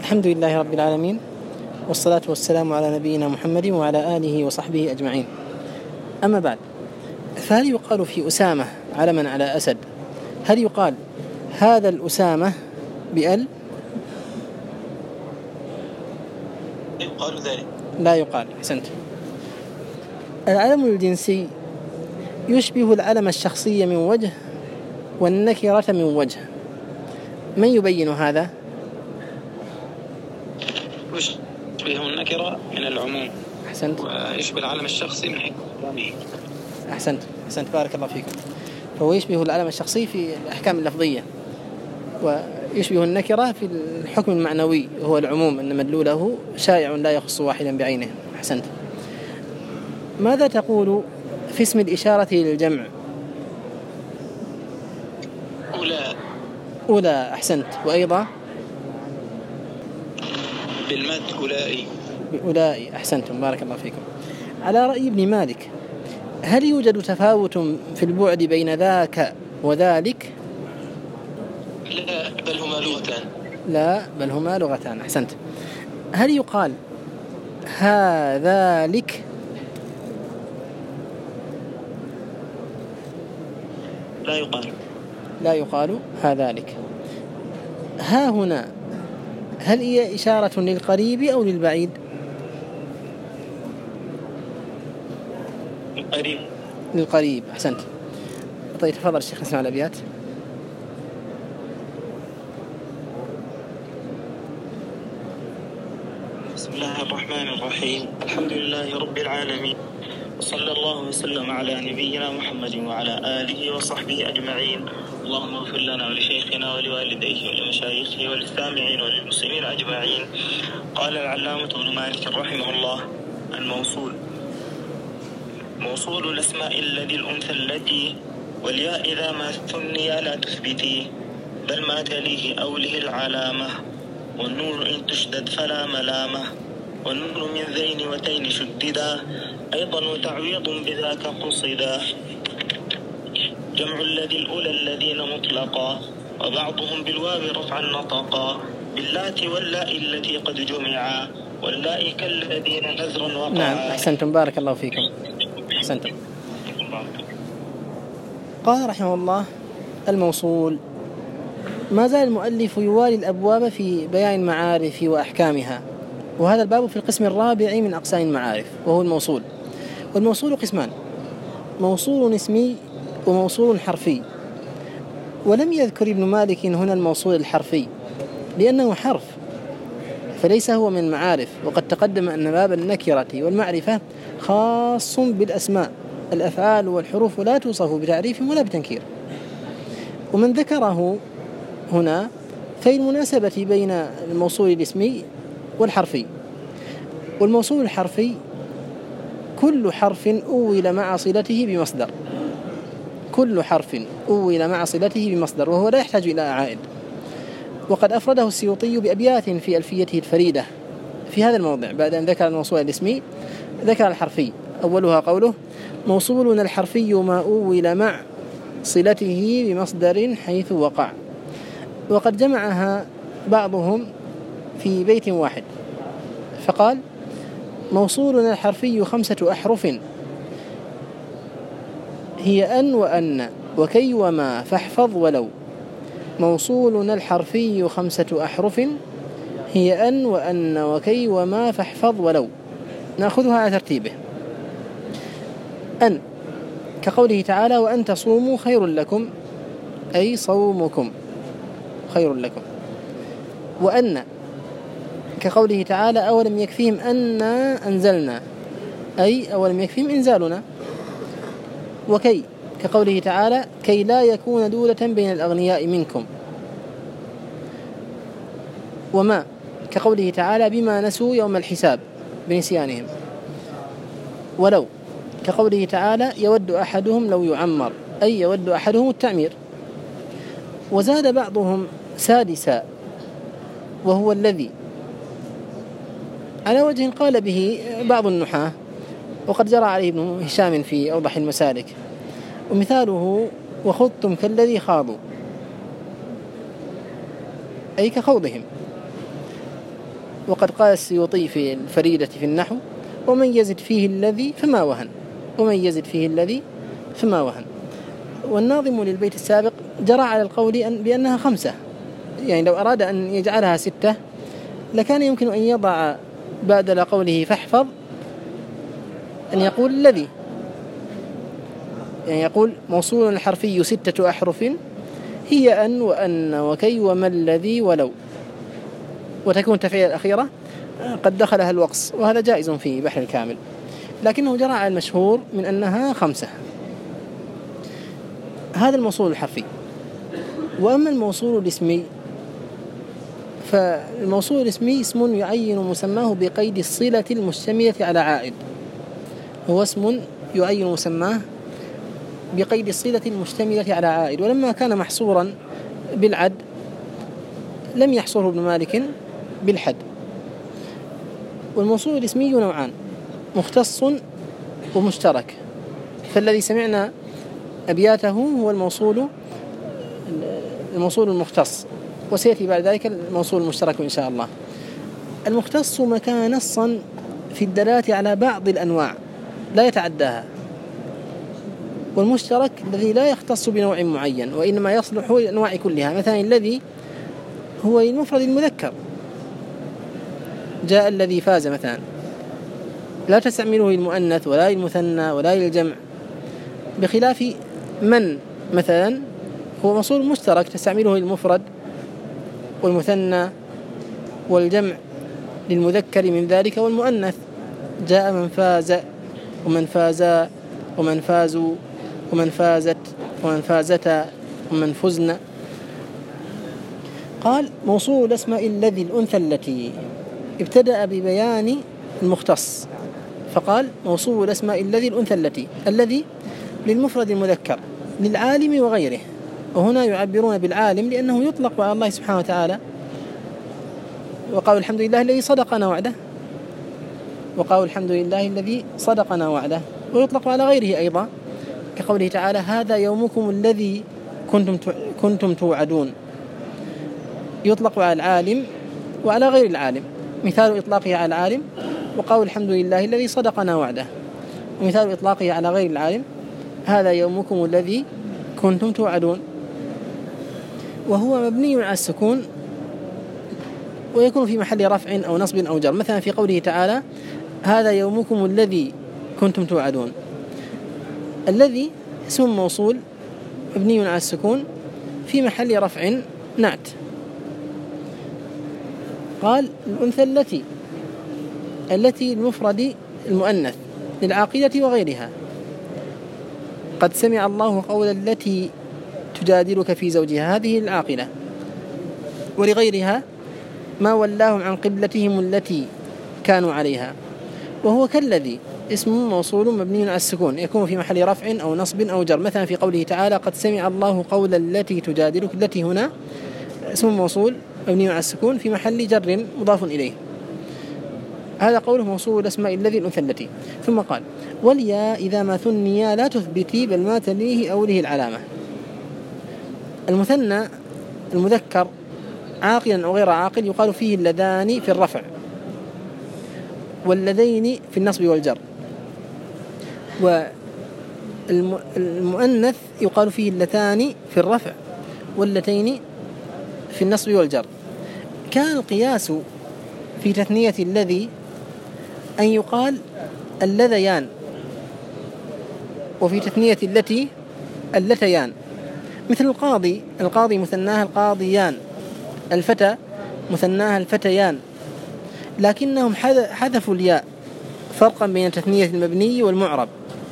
الحمد لله رب العالمين، والصلاة والسلام على نبينا محمد وعلى آله وصحبه أجمعين. أما بعد، فهل يقال في أسامة علما على أسد، هل يقال هذا الأسامة بأل؟ يقال ذلك؟ لا يقال. أحسنت. العلم الجنسي يشبه العلم الشخصي من وجه والنكرة من وجه، من يبين هذا؟ يشبه النكرة من العموم. أحسنت. ويشبه العلم الشخصي من حيث أحكامه. أحسنت بارك الله فيكم. فهو يشبه العلم الشخصي في الأحكام اللفظية، ويشبه النكرة في الحكم المعنوي وهو العموم، أن مدلوله شائع لا يخص واحدا بعينه. أحسنت. ماذا تقول في اسم الإشارة للجمع؟ أولى. أحسنت. وأيضا بالمد أولئي. أحسنتم بارك الله فيكم. على رأي ابن مالك، هل يوجد تفاوت في البعد بين ذاك وذلك؟ لا، بل هما لغتان. أحسنت. هل يقال هذلك؟ لا يقال هذلك. ها هنا، هل هي إشارة للقريب أو للبعيد؟ للقريب. أحسنت. طيب تفضل الشيخ، نسمع الأبيات. بسم الله الرحمن الرحيم. الحمد لله رب العالمين، وصلى الله وسلم على نبينا محمد وعلى آله وصحبه أجمعين. اللهم اغفر لنا ولشيخنا ولوالديه ولمشايخه وللسامعين وللمسلمين أجمعين. قال العلامة ابن مالك رحمه الله: الموصول موصول الأسماء الذي الأنثى التي والياء إذا ما ثني لا تثبتي، بل ما تليه أوله العلامة، والنور إن تشدد فلا ملامة، والنور من ذين وتين شددا، أيضا وتعويض بذاك قصدا. جمع الذي الأولى الذين مطلقا، وبعضهم بالواو رفعا نطقا، باللات واللاء التي قد جمعا، واللاء كالذين نزرا وقعا. نعم. أحسنتم بارك الله فيكم. أحسنتم. قال رحمه الله: الموصول. ما زال المؤلف يوالي الأبواب في بيان المعارف وأحكامها، وهذا الباب في القسم الرابع من أقسام المعارف، وهو الموصول. والموصول قسمان: موصول اسمي وموصول حرفي. ولم يذكر ابن مالك هنا الموصول الحرفي لأنه حرف، فليس هو من المعارف، وقد تقدم أن باب النكرة والمعرفة خاص بالأسماء، الأفعال والحروف لا توصف بتعريف ولا بتنكير. ومن ذكره هنا في المناسبة بين الموصول الاسمي والحرفي. والموصول الحرفي كل حرف أول مع صلته بمصدر، كل حرف أول مع صلته بمصدر، وهو لا يحتاج إلى عائد. وقد أفرده السيوطي بأبيات في ألفيته الفريدة في هذا الموضع، بعد أن ذكر الموصول الاسمي ذكر الحرفي. أولها قوله: موصولنا الحرفي ما أول مع صلته بمصدر حيث وقع. وقد جمعها بعضهم في بيت واحد فقال: موصولنا الحرفي 5 أحرف، هي أن وأن وكي وما فاحفظ ولو. موصولنا الحرفي 5 أحرف، هي أن وأن وكي وما فاحفظ ولو. نأخذها على ترتيبه. أن كقوله تعالى: وأن تصوموا خير لكم، أي صومكم خير لكم. وأن كقوله تعالى: أولم يكفيهم أنا أنزلنا، أي أولم يكفيهم إنزالنا. وكي كقوله تعالى: كي لا يكون دولة بين الأغنياء منكم. وما كقوله تعالى: بما نسوا يوم الحساب بنسيانهم. ولو كقوله تعالى: يود أحدهم لو يعمر، أي يود أحدهم التعمير. وزاد بعضهم سادسا، وهو الذي، على وجه قال به بعض النحاة، وقد جرى عليه ابن هشام في أوضح المسالك. ومثاله: وخضتم كالذي خاضوا، أي كخوضهم. وقد قال السيوطي في الفريدة في النحو: ومن يزد فيه الذي فما وهن، ومن يزد فيه الذي فما وهن. والناظم للبيت السابق جرى على القول بأنها 5، يعني لو أراد أن يجعلها 6 لكان يمكن أن يضع بدل قوله فاحفظ أن يقول الذي، يعني يقول موصول الحرفي 6 أحرف هي أن وأن وكي وما الذي ولو، وتكون التفعيلة الأخيرة قد دخلها الوقص، وهذا جائز في بحر الكامل، لكنه جرى على المشهور من أنها 5. هذا الموصول الحرفي. وأما الموصول الاسمي فالموصول الاسمي اسم يعين مسماه بقيد الصلة المشتملة على عائد، هو اسم يعين مسماه بقيد الصلة المشتملة على عائد، ولما كان محصورا بالعد لم يحصره ابن مالك بالحد. والموصول الاسمي نوعان: مختص ومشترك، فالذي سمعنا أبياته هو الموصول المختص، وسيأتي بعد ذلك الموصول المشترك إن شاء الله. المختص ما كان نصا في الدلالة على بعض الأنواع لا يتعداها، والمشترك الذي لا يختص بنوع معين وإنما يصلح للأنواع كلها. مثلا الذي هو المفرد المذكر، جاء الذي فاز مثلا، لا تستعمله للمؤنث ولا للمثنى ولا للجمع، بخلاف من مثلا هو موصول مشترك تستعمله للمفرد والمثنى والجمع، للمذكر من ذلك والمؤنث، جاء من فاز ومن فازا ومن فازوا ومن فازت ومن فازتا ومن فزن. قال: موصول الأسماء الذي الأنثى التي، ابتدأ ببيان المختص فقال: موصول الأسماء الذي الأنثى التي، الذي للمفرد المذكر للعالم وغيره، وهنا يعبرون بالعالم لأنه يطلق على الله سبحانه وتعالى، وقالوا الحمد لله الذي صدقنا وعده، وقالوا الحمد لله الذي صدقنا وعده، ويطلق على غيره أيضا كقوله تعالى: هذا يومكم الذي كنتم توعدون، يطلق على العالم وعلى غير العالم. مثال إطلاقه على العالم: وقالوا الحمد لله الذي صدقنا وعده. ومثال إطلاقه على غير العالم: هذا يومكم الذي كنتم توعدون. وهو مبني على السكون ويكون في محل رفع أو نصب أو جر، مثلا في قوله تعالى: هذا يومكم الذي كنتم توعدون. الذي اسم موصول مبني على السكون في محل رفع نعت. قال: الأنثى التي المفرد المؤنث للعاقلة وغيرها، قد سمع الله قول التي تجادلك في زوجها، هذه العاقلة، ولغيرها ما ولاهم عن قبلتهم التي كانوا عليها. وهو كالذي اسم موصول مبني على السكون يكون في محل رفع أو نصب أو جر، مثلا في قوله تعالى: قد سمع الله قول التي تجادلك، التي هنا اسم موصول مبني على السكون في محل جر مضاف إليه. هذا قوله موصول الأسماء الذي الأنثى التي. ثم قال: والياء إذا ما ثنيا لا تثبتي بل ما تليه أوله العلامة. المثنى المذكر عاقلا أو غير عاقل يقال فيه اللذان في الرفع، واللذين في النصب والجر. والمؤنث يقال فيه اللتان في الرفع واللتين في النصب والجر. كان القياس في تثنية الذي أن يقال اللذيان، وفي تثنية التي اللتيان، مثل القاضي مثناها القاضيان، الفتى مثناها الفتيان، لكنهم حذفوا الياء فرقا بين تثنية المبني والمعرب.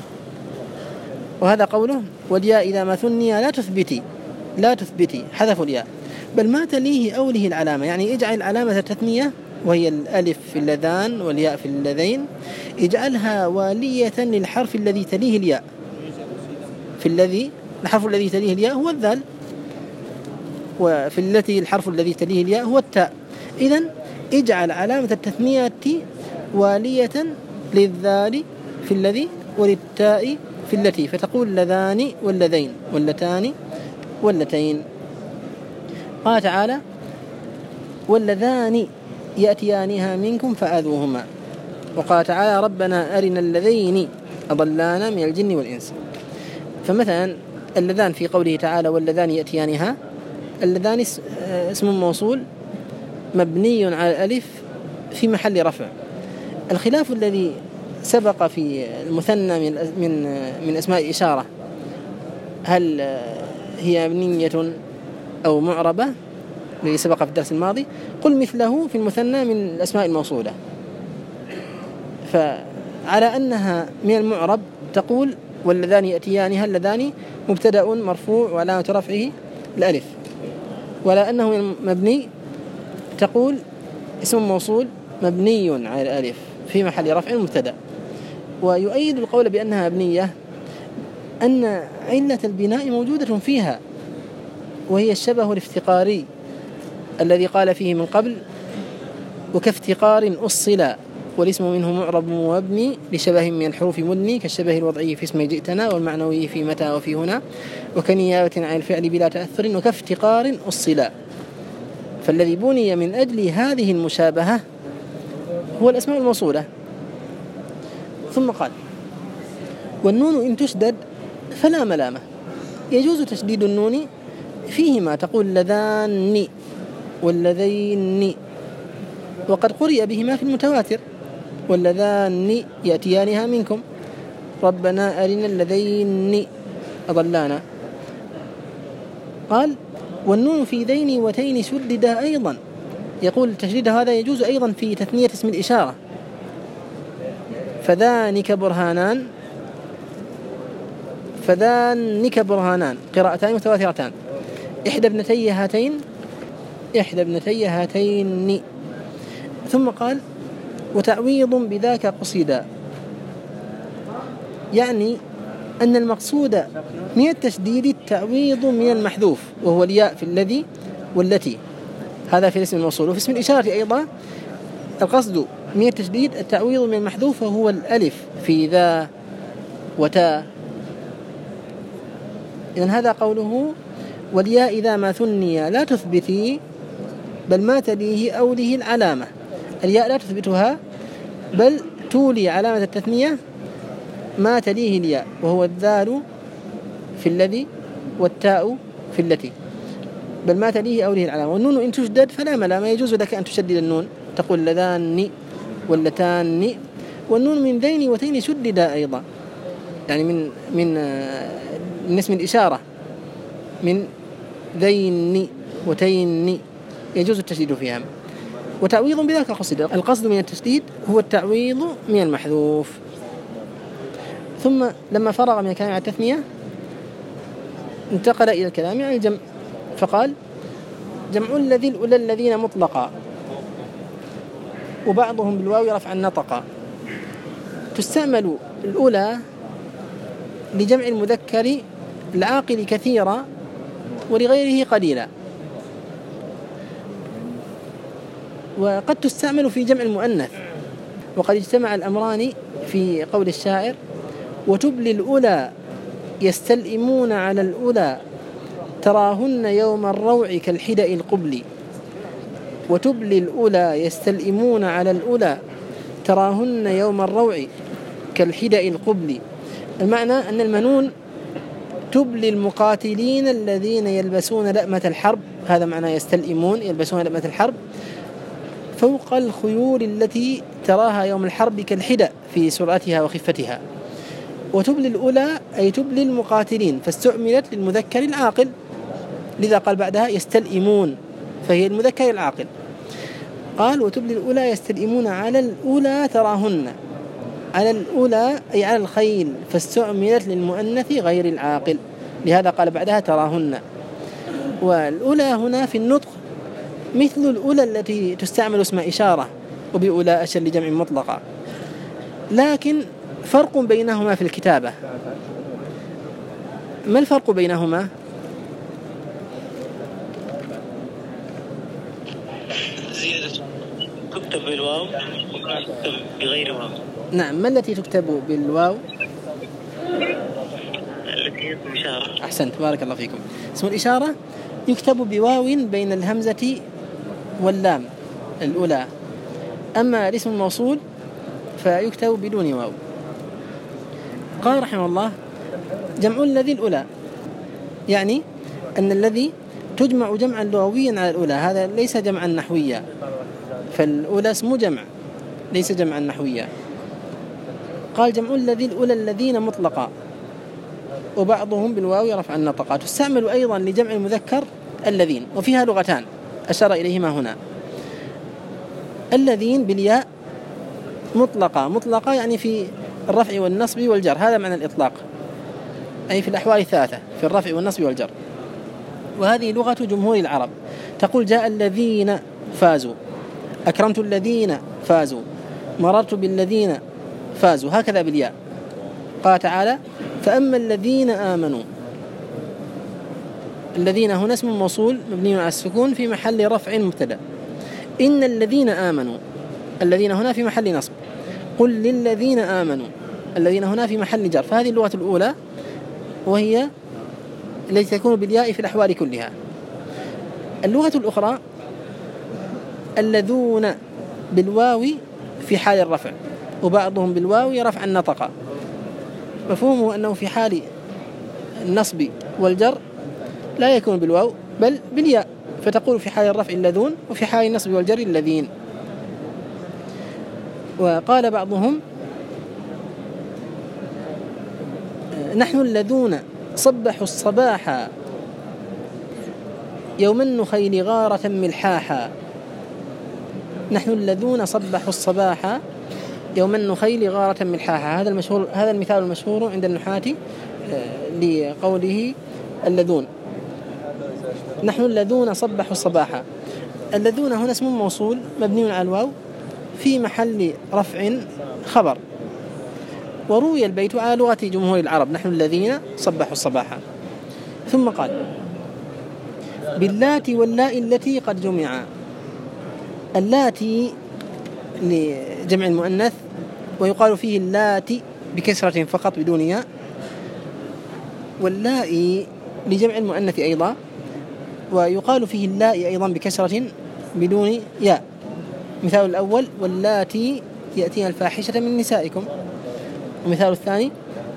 وهذا قوله: والياء إذا ما ثني لا تثبتي، حذفوا الياء بل ما تليه أوله العلامة، يعني اجعل علامة التثنية وهي الألف في اللذان والياء في اللذين، اجعلها والية للحرف الذي تليه الياء. الحرف الذي تليه الياء هو الذال، وفي التي الحرف الذي تليه الياء هو التاء. إذن اجعل علامة التثنية والية للذال في الذي وللتاء في التي، فتقول لذان واللذين واللتان واللتين. قال تعالى: واللذان يأتيانها منكم فآذوهما. وقال تعالى ربنا أرنا اللذين أضلانا من الجن والإنس. فمثلا اللذان في قوله تعالى واللذان يأتيانها، اللذان اسم موصول مبني على الألف في محل رفع. الخلاف الذي سبق في المثنى من أسماء الإشارة، هل هي مبنية أو معربة الذي سبق في الدرس الماضي؟ قل مثله في المثنى من الأسماء الموصولة. فعلى أنها من المعرب تقول واللذان يأتيانها، اللذان مبتدأ مرفوع وعلامة رفعه الألف. ولا أنه من المبني تقول اسم موصول مبني على الألف في محل رفع مبتدأ. ويؤيد القول بأنها مبنية أن علة البناء موجودة فيها، وهي الشبه الافتقاري الذي قال فيه من قبل وكافتقار أصلا والاسم منه معرب ومبني لشبه من الحروف مدني كالشبه الوضعي في اسم جئتنا والمعنوي في متى وفي هنا وكنيابة عن الفعل بلا تأثر وكافتقار أصلا. فالذي بني من أجل هذه المشابهة هو الأسماء الموصولة. ثم قال والنون إن تشدد فلا ملامة، يجوز تشديد النون فيهما، تقول لذان واللذين، وقد قرئ بهما في المتواتر واللذان يأتيانها منكم ربنا أرنا اللذين أضلانا. قال والنون في ذين وتين شدد أيضا، يقول التشديد هذا يجوز أيضا في تثنية اسم الإشارة، فذانك برهانان قراءتان متواترتان، إحدى ابنتي هاتين. ثم قال وتعويض بذاك قصدا، يعني أن المقصود من التشديد التعويض من المحذوف وهو الياء في الذي والتي، هذا في الاسم الموصول. وفي اسم الإشارة أيضا القصد من التشديد التعويض من المحذوف وهو الألف في ذا وتا. إذن هذا قوله والياء إذا ما ثني لا تثبتي بل ما تليه أوله العلامة. الياء لا تثبتها بل تولي علامة التثنية ما تليه الياء، وهو الذال في الذي والتاء في التي، بل ما تليه أوله العلامة. والنون إن تشدد فلا ملامة، يجوز لك أن تشدد النون تقول لذان واللتان. والنون من ذين وتين شدد أيضا، يعني من اسم الإشارة من ذين وتين يجوز التشديد فيها. وتعويض بذلك قصد، القصد من التشديد هو التعويض من المحذوف. ثم لما فرغ من الكلام عن التثنية انتقل إلى الكلام عن الجمع، فقال جمع الذي الأولى الذين مطلقا وبعضهم بالواو رفعا نطقا. تستعمل الأولى لجمع المذكر العاقل كثيرا ولغيره قليلا، وقد تستعمل في جمع المؤنث. وقد اجتمع الأمران في قول الشاعر وتبلي الأولى يستلئمون على الأولى تراهن يوم الروع كالحدأ القبل. وتبلي الأولى يستلئمون على الأولى تراهن يوم الروع كالحدأ القبل. المعنى أن المنون تبلي المقاتلين الذين يلبسون لأمة الحرب، هذا معنى يستلئمون، يلبسون لأمة الحرب، فوق الخيول التي تراها يوم الحرب كالحدأ في سرعتها وخفتها. وتبلي الأولى أي تبلي المقاتلين، فاستعملت للمذكر العاقل، لذا قال بعدها يستلئمون فهي المذكر العاقل. قال وتبلي الأولى يستلئمون على الأولى تراهن، على الأولى أي على الخيل، فاستعملت للمؤنث غير العاقل، لهذا قال بعدها تراهن. والأولى هنا في النطق مثل الأولى التي تستعمل اسم إشارة وبأولى أشر لجمع مطلقة، لكن فرق بينهما في الكتابة. ما الفرق بينهما؟ زيادة تكتب بالواو وتكتب بغير واو. نعم، ما التي تكتب بالواو؟ التي هي اسم إشارة. أحسنت، بارك الله فيكم. اسم الإشارة يكتب بواو بين الهمزة واللام الأولى، أما الاسم الموصول فيكتب بدون واو. قال رحمه الله: جمع الذي الأولى، يعني أن الذي تجمع جمعا لغويا على الأولى، هذا ليس جمعا نحويا، فالأولى اسمه جمع ليس جمعا نحويا. قال: جمع الذي الأولى الذين مطلقا، وبعضهم بالواو رفع النطقات. تستعمل أيضا لجمع المذكر الذين، وفيها لغتان أشار إليهما هنا. الذين بالياء مطلقة يعني في الرفع والنصب والجر، هذا معنى الإطلاق، أي في الأحوال الثلاثة في الرفع والنصب والجر. وهذه لغة جمهور العرب، تقول: جاء الذين فازوا، أكرمت الذين فازوا، مررت بالذين فازوا، هكذا بالياء. قال تعالى: فأما الذين آمنوا. الذين هنا اسم موصول مبني على السكون في محل رفع مبتدأ. إن الذين آمنوا، الذين هنا في محل نصب. قل للذين آمنوا، الذين هنا في محل جر. فهذه اللغة الأولى، وهي التي تكون بالياء في الأحوال كلها. اللغة الأخرى الذون بالواو في حال الرفع، وبعضهم بالواو رفع النطق. مفهومه أنه في حال النصب والجر لا يكون بالواو بل بالياء، فتقول في حال الرفع اللذون، وفي حال النصب والجر الذين. وقال بعضهم: نحن الذون صبحوا الصباح يوم النخيل غارة ملحاحا. نحن الذون صبحوا الصباح يوم النخيل غارة ملحاحا. هذا المثال المشهور عند النحاة لقوله اللذون. نحن الذون صبحوا الصباح. الذون هنا اسم موصول مبني على الواو في محل رفع خبر. وروي البيت على لغة جمهور العرب: نحن الذين صبحوا الصباح. ثم قال: باللات واللاء التي قد جمعا. اللاتي لجمع المؤنث، ويقال فيه اللاتي بكسرة فقط بدون ياء، واللاء لجمع المؤنث أيضا، ويقال فيه اللاء أيضا بكسرة بدون ياء. مثال الأول: واللاتي يأتين الفاحشة من نسائكم. ومثال الثاني: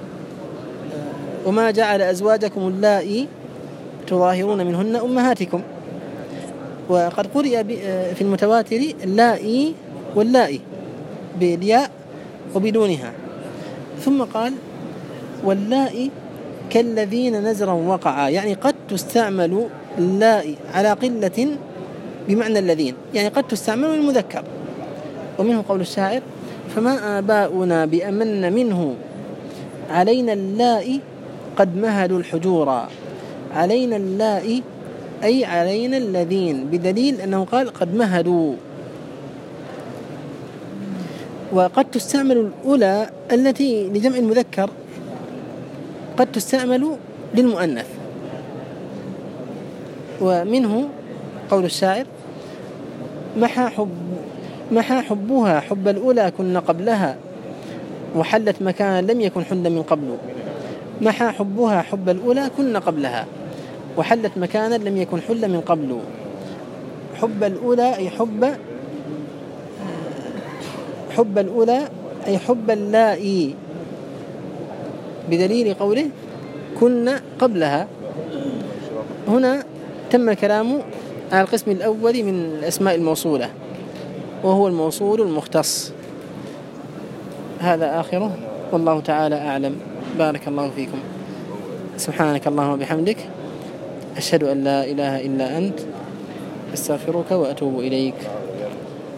وما جعل أزواجكم اللائي تظاهرون منهن أمهاتكم. وقد قرئ في المتواتر اللائي واللائي بالياء وبدونها. ثم قال: واللائي كالذين نزرا وقعا، يعني قد تستعمل اللائي على قلة بمعنى الذين، يعني قد تستعمل للمذكر. ومنه قول الشاعر: فما آباؤنا بأمن منه علينا اللائي قد مهدوا الحجورا. علينا اللائي أي علينا الذين، بدليل أنه قال قد مهدوا. وقد تستعمل الأولى التي لجمع المذكر، قد تستعمل للمؤنث. ومنه قول الشاعر: محى حبها حب الأولى كن قبلها، وحلت مكانا لم يكن حل من قبل. محى حبها حب الأولى كن قبلها، وحلت مكانا لم يكن حل من قبل. حب الأولى أي حب الأولى أي حب اللائي، بدليل قوله كن قبلها. هنا تم الكلام على القسم الأول من الأسماء الموصولة، وهو الموصول المختص. هذا آخره، والله تعالى أعلم. بارك الله فيكم. سبحانك اللهم وبحمدك، أشهد أن لا إله إلا أنت، أستغفرك وأتوب إليك.